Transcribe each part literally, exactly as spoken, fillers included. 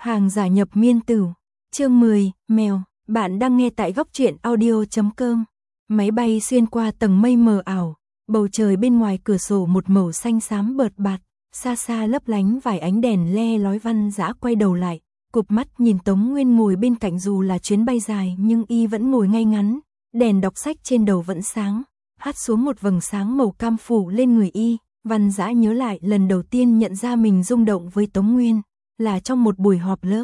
Hàng giả nhập miên tử. Chương mười, mèo. Bạn đang nghe tại góc truyện audio chấm com. Máy bay xuyên qua tầng mây mờ ảo, bầu trời bên ngoài cửa sổ một màu xanh xám bợt bạt, xa xa lấp lánh vài ánh đèn le lói. Văn Dã quay đầu lại, cụp mắt nhìn Tống Nguyên ngồi bên cạnh. Dù là chuyến bay dài nhưng y vẫn ngồi ngay ngắn, đèn đọc sách trên đầu vẫn sáng, hắt xuống một vầng sáng màu cam phủ lên người y. Văn Dã nhớ lại lần đầu tiên nhận ra mình rung động với Tống Nguyên, là trong một buổi họp lớp.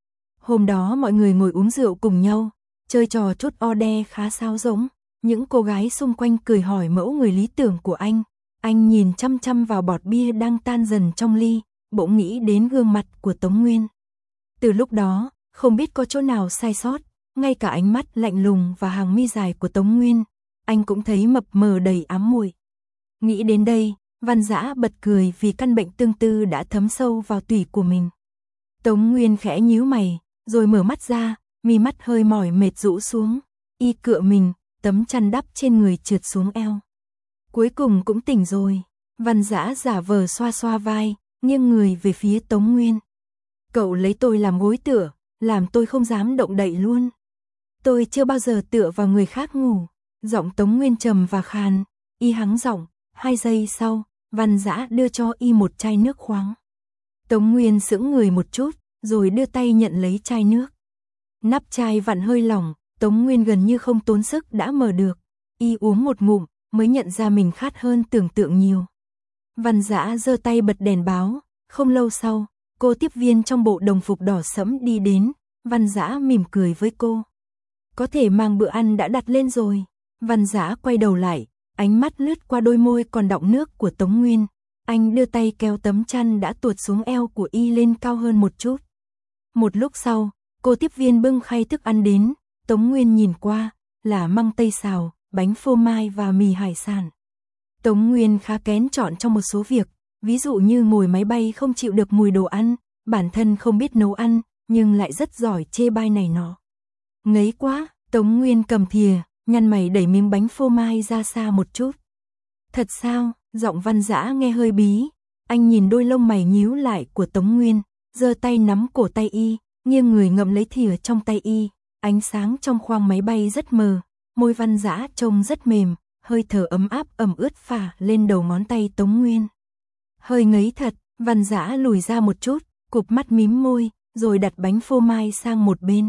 Hôm đó mọi người ngồi uống rượu cùng nhau, chơi trò chút o đe khá sáo rỗng. Những cô gái xung quanh cười hỏi mẫu người lý tưởng của anh. Anh nhìn chăm chăm vào bọt bia đang tan dần trong ly, bỗng nghĩ đến gương mặt của Tống Nguyên. Từ lúc đó, không biết có chỗ nào sai sót, ngay cả ánh mắt lạnh lùng và hàng mi dài của Tống Nguyên, anh cũng thấy mập mờ đầy ám muội. Nghĩ đến đây, Văn Dã bật cười vì căn bệnh tương tư đã thấm sâu vào tủy của mình. Tống Nguyên khẽ nhíu mày, rồi mở mắt ra, mi mắt hơi mỏi mệt rũ xuống, y cựa mình, tấm chăn đắp trên người trượt xuống eo. Cuối cùng cũng tỉnh rồi. Văn Dã giả vờ xoa xoa vai, nghiêng người về phía Tống Nguyên. Cậu lấy tôi làm gối tựa, làm tôi không dám động đậy luôn. Tôi chưa bao giờ tựa vào người khác ngủ. Giọng Tống Nguyên trầm và khàn, y hắng giọng. Hai giây sau, Văn Dã đưa cho y một chai nước khoáng. Tống Nguyên sững người một chút, rồi đưa tay nhận lấy chai nước. Nắp chai vặn hơi lỏng, Tống Nguyên gần như không tốn sức đã mở được. Y uống một ngụm, mới nhận ra mình khát hơn tưởng tượng nhiều. Văn Dã giơ tay bật đèn báo. Không lâu sau, cô tiếp viên trong bộ đồng phục đỏ sẫm đi đến. Văn Dã mỉm cười với cô. Có thể mang bữa ăn đã đặt lên rồi. Văn Dã quay đầu lại, ánh mắt lướt qua đôi môi còn đọng nước của Tống Nguyên. Anh đưa tay kéo tấm chăn đã tuột xuống eo của y lên cao hơn một chút. Một lúc sau, cô tiếp viên bưng khay thức ăn đến. Tống Nguyên nhìn qua, là măng tây xào, bánh phô mai và mì hải sản. Tống Nguyên khá kén chọn trong một số việc, ví dụ như ngồi máy bay không chịu được mùi đồ ăn, bản thân không biết nấu ăn, nhưng lại rất giỏi chê bai này nọ. Ngấy quá, Tống Nguyên cầm thìa, nhăn mày đẩy miếng bánh phô mai ra xa một chút. Thật sao? Giọng Văn Dã nghe hơi bí. Anh nhìn đôi lông mày nhíu lại của Tống Nguyên, giơ tay nắm cổ tay y, nghiêng người ngậm lấy thìa trong tay y. Ánh sáng trong khoang máy bay rất mờ, môi Văn Dã trông rất mềm, hơi thở ấm áp ẩm ướt phả lên đầu ngón tay Tống Nguyên. Hơi ngấy thật. Văn Dã lùi ra một chút, cụp mắt mím môi, rồi đặt bánh phô mai sang một bên.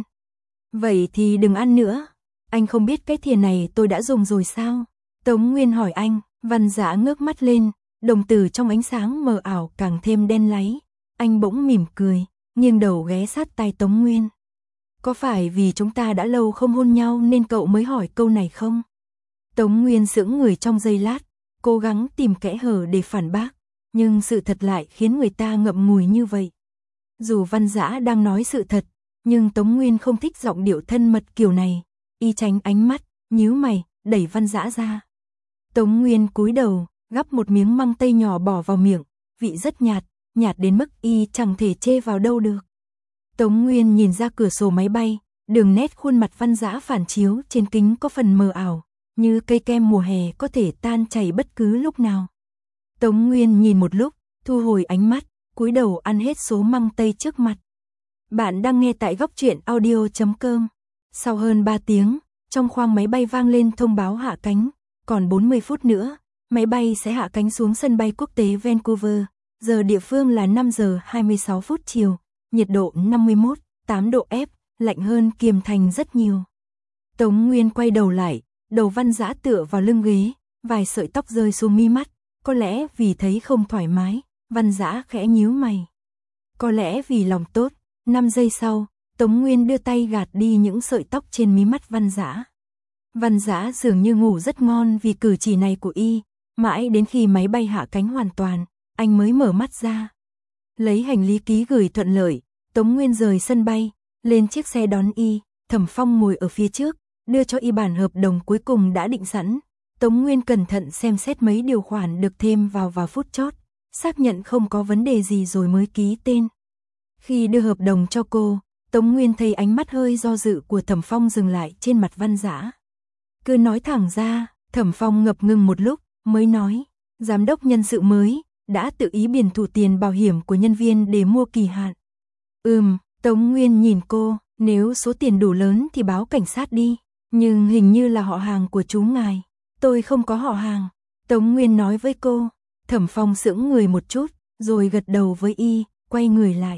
Vậy thì đừng ăn nữa. Anh không biết cái thìa này tôi đã dùng rồi sao? Tống Nguyên hỏi anh. Văn Dã ngước mắt lên, đồng tử trong ánh sáng mờ ảo càng thêm đen láy. Anh bỗng mỉm cười, nghiêng đầu ghé sát tai Tống Nguyên. Có phải vì chúng ta đã lâu không hôn nhau nên cậu mới hỏi câu này không? Tống Nguyên sững người trong giây lát, cố gắng tìm kẽ hở để phản bác, nhưng sự thật lại khiến người ta ngậm ngùi như vậy. Dù Văn Dã đang nói sự thật, nhưng Tống Nguyên không thích giọng điệu thân mật kiểu này. Y tránh ánh mắt, nhíu mày, đẩy Văn Dã ra. Tống Nguyên cúi đầu, gắp một miếng măng tây nhỏ bỏ vào miệng, vị rất nhạt, nhạt đến mức y chẳng thể chê vào đâu được. Tống Nguyên nhìn ra cửa sổ máy bay, đường nét khuôn mặt Văn Dã phản chiếu trên kính có phần mờ ảo, như cây kem mùa hè có thể tan chảy bất cứ lúc nào. Tống Nguyên nhìn một lúc, thu hồi ánh mắt, cúi đầu ăn hết số măng tây trước mặt. Bạn đang nghe tại góc truyện audio chấm com. Sau hơn ba tiếng, trong khoang máy bay vang lên thông báo hạ cánh. Còn bốn mươi phút nữa, máy bay sẽ hạ cánh xuống sân bay quốc tế Vancouver. Giờ địa phương là năm giờ hai mươi sáu phút chiều, nhiệt độ năm mươi mốt phẩy tám độ F, lạnh hơn Kiềm Thành rất nhiều. Tống Nguyên quay đầu lại, đầu Văn Dã tựa vào lưng ghế, vài sợi tóc rơi xuống mi mắt. Có lẽ vì thấy không thoải mái, Văn Dã khẽ nhíu mày. Có lẽ vì lòng tốt. Năm giây sau, Tống Nguyên đưa tay gạt đi những sợi tóc trên mí mắt Văn Dã. Văn Dã dường như ngủ rất ngon vì cử chỉ này của y, mãi đến khi máy bay hạ cánh hoàn toàn, anh mới mở mắt ra. Lấy hành lý ký gửi thuận lợi, Tống Nguyên rời sân bay, lên chiếc xe đón y. Thẩm Phong ngồi ở phía trước, đưa cho y bản hợp đồng cuối cùng đã định sẵn. Tống Nguyên cẩn thận xem xét mấy điều khoản được thêm vào vào phút chót, xác nhận không có vấn đề gì rồi mới ký tên. Khi đưa hợp đồng cho cô, Tống Nguyên thấy ánh mắt hơi do dự của Thẩm Phong dừng lại trên mặt Văn Dã. Cứ nói thẳng ra. Thẩm Phong ngập ngừng một lúc, mới nói. Giám đốc nhân sự mới, đã tự ý biển thủ tiền bảo hiểm của nhân viên để mua kỳ hạn. Ừm, Tống Nguyên nhìn cô, nếu số tiền đủ lớn thì báo cảnh sát đi, nhưng hình như là họ hàng của chú ngài. Tôi không có họ hàng. Tống Nguyên nói với cô. Thẩm Phong sững người một chút, rồi gật đầu với y, quay người lại.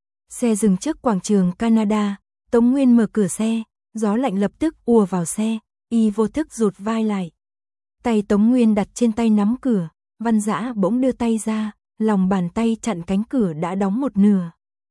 Xe dừng trước quảng trường Canada, Tống Nguyên mở cửa xe, gió lạnh lập tức ùa vào xe, y vô thức rụt vai lại. Tay Tống Nguyên đặt trên tay nắm cửa, Văn Dã bỗng đưa tay ra, lòng bàn tay chặn cánh cửa đã đóng một nửa.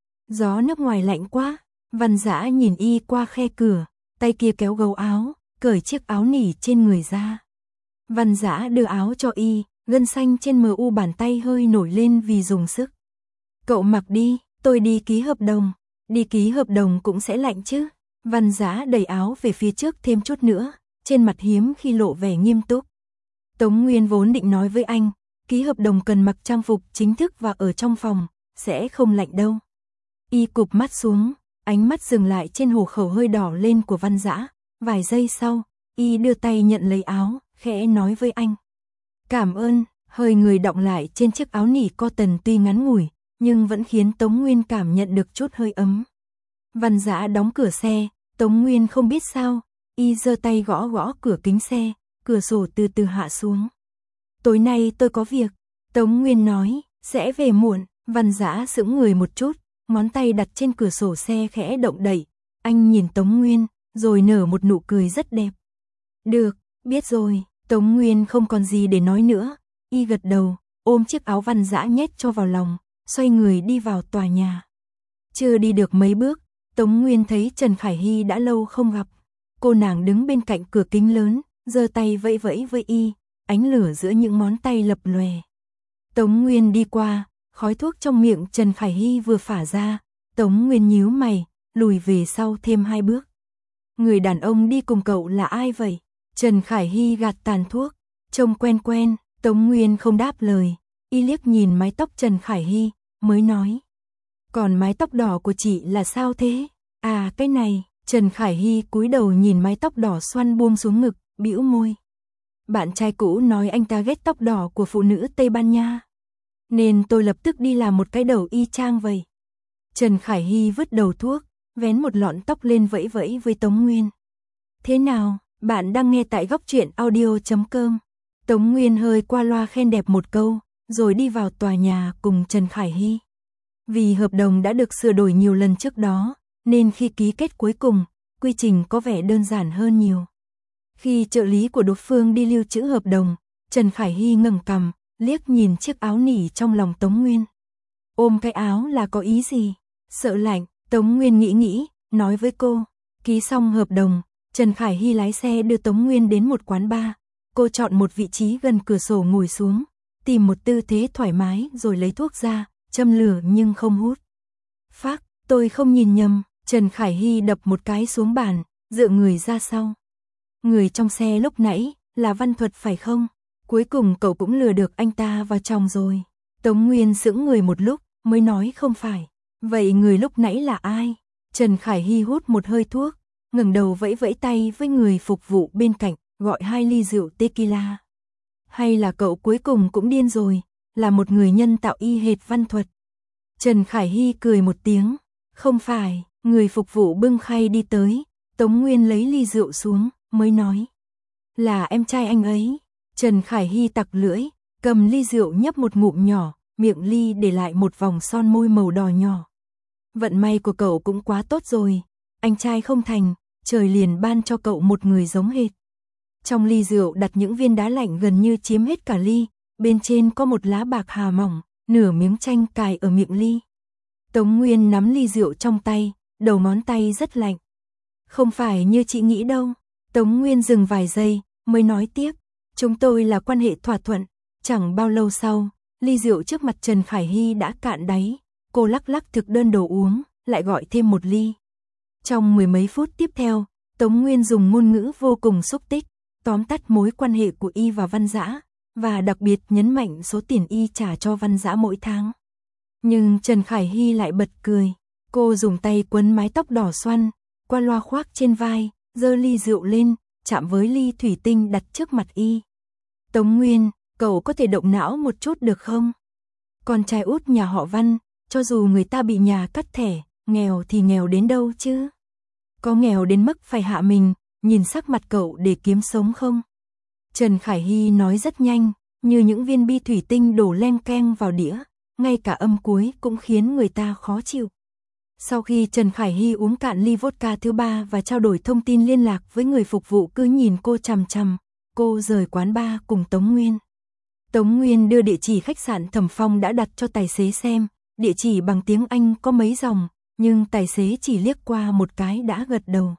Gió nước ngoài lạnh quá, Văn Dã nhìn y qua khe cửa, tay kia kéo gấu áo, cởi chiếc áo nỉ trên người ra. Văn Dã đưa áo cho y, gân xanh trên mờ u bàn tay hơi nổi lên vì dùng sức. Cậu mặc đi, tôi đi ký hợp đồng. Đi ký hợp đồng cũng sẽ lạnh chứ. Văn Dã đẩy áo về phía trước thêm chút nữa, trên mặt hiếm khi lộ vẻ nghiêm túc. Tống Nguyên vốn định nói với anh, ký hợp đồng cần mặc trang phục chính thức và ở trong phòng, sẽ không lạnh đâu. Y cụp mắt xuống, ánh mắt dừng lại trên hộ khẩu hơi đỏ lên của Văn Dã. Vài giây sau, y đưa tay nhận lấy áo, khẽ nói với anh. Cảm ơn, hơi người đọng lại trên chiếc áo nỉ cotton tuy ngắn ngủi, nhưng vẫn khiến Tống Nguyên cảm nhận được chút hơi ấm. Văn Dã đóng cửa xe, Tống Nguyên không biết sao, y giơ tay gõ gõ cửa kính xe, cửa sổ từ từ hạ xuống. Tối nay tôi có việc, Tống Nguyên nói, sẽ về muộn. Văn Dã sững người một chút, ngón tay đặt trên cửa sổ xe khẽ động đậy. Anh nhìn Tống Nguyên, rồi nở một nụ cười rất đẹp. Được, biết rồi. Tống Nguyên không còn gì để nói nữa, y gật đầu, ôm chiếc áo Văn Dã nhét cho vào lòng, xoay người đi vào tòa nhà. Chưa đi được mấy bước, Tống Nguyên thấy Trần Khải Hy đã lâu không gặp. Cô nàng đứng bên cạnh cửa kính lớn, giơ tay vẫy vẫy với y, ánh lửa giữa những ngón tay lập lòe. Tống Nguyên đi qua, khói thuốc trong miệng Trần Khải Hy vừa phả ra, Tống Nguyên nhíu mày, lùi về sau thêm hai bước. Người đàn ông đi cùng cậu là ai vậy? Trần Khải Hy gạt tàn thuốc, trông quen quen, Tống Nguyên không đáp lời, y liếc nhìn mái tóc Trần Khải Hy, mới nói. Còn mái tóc đỏ của chị là sao thế? À cái này, Trần Khải Hy cúi đầu nhìn mái tóc đỏ xoăn buông xuống ngực, bĩu môi. Bạn trai cũ nói anh ta ghét tóc đỏ của phụ nữ Tây Ban Nha. Nên tôi lập tức đi làm một cái đầu y chang vậy. Trần Khải Hy vứt đầu thuốc, vén một lọn tóc lên vẫy vẫy với Tống Nguyên. Thế nào? Bạn đang nghe tại góc truyện audio chấm com. Tống Nguyên hơi qua loa khen đẹp một câu, rồi đi vào tòa nhà cùng Trần Khải Hy. Vì hợp đồng đã được sửa đổi nhiều lần trước đó, nên khi ký kết cuối cùng, quy trình có vẻ đơn giản hơn nhiều. Khi trợ lý của đối phương đi lưu trữ hợp đồng, Trần Khải Hy ngẩng cằm, liếc nhìn chiếc áo nỉ trong lòng Tống Nguyên. Ôm cái áo là có ý gì? Sợ lạnh, Tống Nguyên nghĩ nghĩ, nói với cô. Ký xong hợp đồng, Trần Khải Hy lái xe đưa Tống Nguyên đến một quán bar. Cô chọn một vị trí gần cửa sổ ngồi xuống, tìm một tư thế thoải mái rồi lấy thuốc ra, châm lửa nhưng không hút. Phác, tôi không nhìn nhầm, Trần Khải Hy đập một cái xuống bàn, dựa người ra sau. Người trong xe lúc nãy, là Văn Thuật phải không? Cuối cùng cậu cũng lừa được anh ta vào trong rồi. Tống Nguyên sững người một lúc, mới nói không phải. Vậy người lúc nãy là ai? Trần Khải Hy hút một hơi thuốc, ngẩng đầu vẫy vẫy tay với người phục vụ bên cạnh, gọi hai ly rượu tequila. Hay là cậu cuối cùng cũng điên rồi, là một người nhân tạo y hệt Văn Thuật? Trần Khải Hy cười một tiếng, không phải, người phục vụ bưng khay đi tới, Tống Nguyên lấy ly rượu xuống, mới nói. Là em trai anh ấy. Trần Khải Hy tặc lưỡi, cầm ly rượu nhấp một ngụm nhỏ, miệng ly để lại một vòng son môi màu đỏ nhỏ. Vận may của cậu cũng quá tốt rồi, anh trai không thành, trời liền ban cho cậu một người giống hệt. Trong ly rượu đặt những viên đá lạnh gần như chiếm hết cả ly, bên trên có một lá bạc hà mỏng, nửa miếng chanh cài ở miệng ly. Tống Nguyên nắm ly rượu trong tay, đầu ngón tay rất lạnh. Không phải như chị nghĩ đâu. Tống Nguyên dừng vài giây, mới nói tiếp. Chúng tôi là quan hệ thỏa thuận. Chẳng bao lâu sau, ly rượu trước mặt Trần Khải Hy đã cạn đáy. Cô lắc lắc thực đơn đồ uống, lại gọi thêm một ly. Trong mười mấy phút tiếp theo, Tống Nguyên dùng ngôn ngữ vô cùng xúc tích, tóm tắt mối quan hệ của y và Văn Dã, và đặc biệt nhấn mạnh số tiền y trả cho Văn Dã mỗi tháng. Nhưng Trần Khải Hy lại bật cười. Cô dùng tay quấn mái tóc đỏ xoăn, qua loa khoác trên vai, giơ ly rượu lên, chạm với ly thủy tinh đặt trước mặt y. Tống Nguyên, cậu có thể động não một chút được không? Con trai út nhà họ Văn, cho dù người ta bị nhà cắt thẻ, nghèo thì nghèo đến đâu chứ? Có nghèo đến mức phải hạ mình, nhìn sắc mặt cậu để kiếm sống không? Trần Khải Hy nói rất nhanh, như những viên bi thủy tinh đổ len keng vào đĩa, ngay cả âm cuối cũng khiến người ta khó chịu. Sau khi Trần Khải Hy uống cạn ly vodka thứ ba và trao đổi thông tin liên lạc với người phục vụ cứ nhìn cô chằm chằm, cô rời quán bar cùng Tống Nguyên. Tống Nguyên đưa địa chỉ khách sạn Thẩm Phong đã đặt cho tài xế xem, địa chỉ bằng tiếng Anh có mấy dòng, nhưng tài xế chỉ liếc qua một cái đã gật đầu.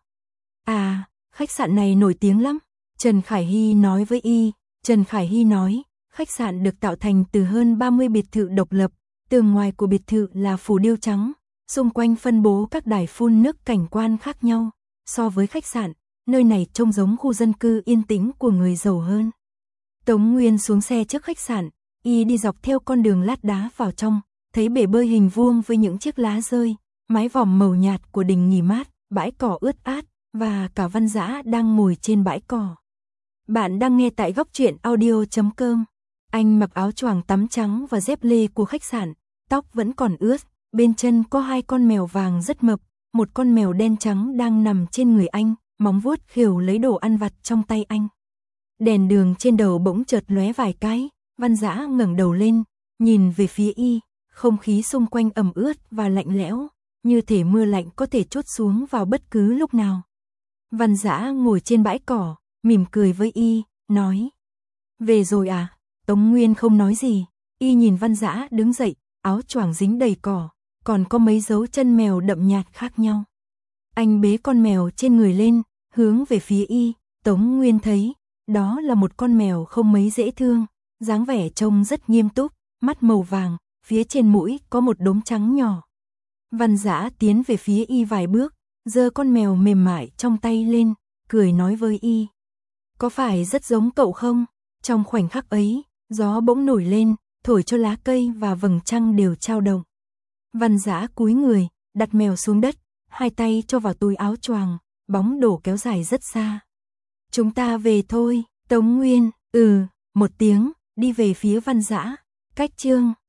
À, khách sạn này nổi tiếng lắm, Trần Khải Hy nói với y. Trần Khải Hy nói, khách sạn được tạo thành từ hơn ba mươi biệt thự độc lập, tường ngoài của biệt thự là phủ điêu trắng, xung quanh phân bố các đài phun nước cảnh quan khác nhau. So với khách sạn, nơi này trông giống khu dân cư yên tĩnh của người giàu hơn. Tống Nguyên xuống xe trước khách sạn, y đi dọc theo con đường lát đá vào trong, thấy bể bơi hình vuông với những chiếc lá rơi, mái vòm màu nhạt của đình nghỉ mát, bãi cỏ ướt át, và cả Văn Dã đang ngồi trên bãi cỏ. Bạn đang nghe tại góc truyện audio chấm com. Anh mặc áo choàng tắm trắng và dép lê của khách sạn, tóc vẫn còn ướt, bên chân có hai con mèo vàng rất mập, một con mèo đen trắng đang nằm trên người anh, móng vuốt khều lấy đồ ăn vặt trong tay anh. Đèn đường trên đầu bỗng chợt lóe vài cái, Văn Dã ngẩng đầu lên, nhìn về phía y, không khí xung quanh ẩm ướt và lạnh lẽo, như thể mưa lạnh có thể trút xuống vào bất cứ lúc nào. Văn Dã ngồi trên bãi cỏ, mỉm cười với y, nói: "Về rồi à?" Tống Nguyên không nói gì, y nhìn Văn Dã đứng dậy, áo choàng dính đầy cỏ, còn có mấy dấu chân mèo đậm nhạt khác nhau. Anh bế con mèo trên người lên, hướng về phía y, Tống Nguyên thấy, đó là một con mèo không mấy dễ thương, dáng vẻ trông rất nghiêm túc, mắt màu vàng, phía trên mũi có một đốm trắng nhỏ. Văn Dã tiến về phía y vài bước, giơ con mèo mềm mại trong tay lên, cười nói với y: "Có phải rất giống cậu không?" Trong khoảnh khắc ấy, gió bỗng nổi lên, thổi cho lá cây và vầng trăng đều chao động. Văn Dã cúi người, đặt mèo xuống đất, hai tay cho vào túi áo choàng, bóng đổ kéo dài rất xa. "Chúng ta về thôi." Tống Nguyên, ừ, một tiếng, đi về phía Văn Dã. Cách chương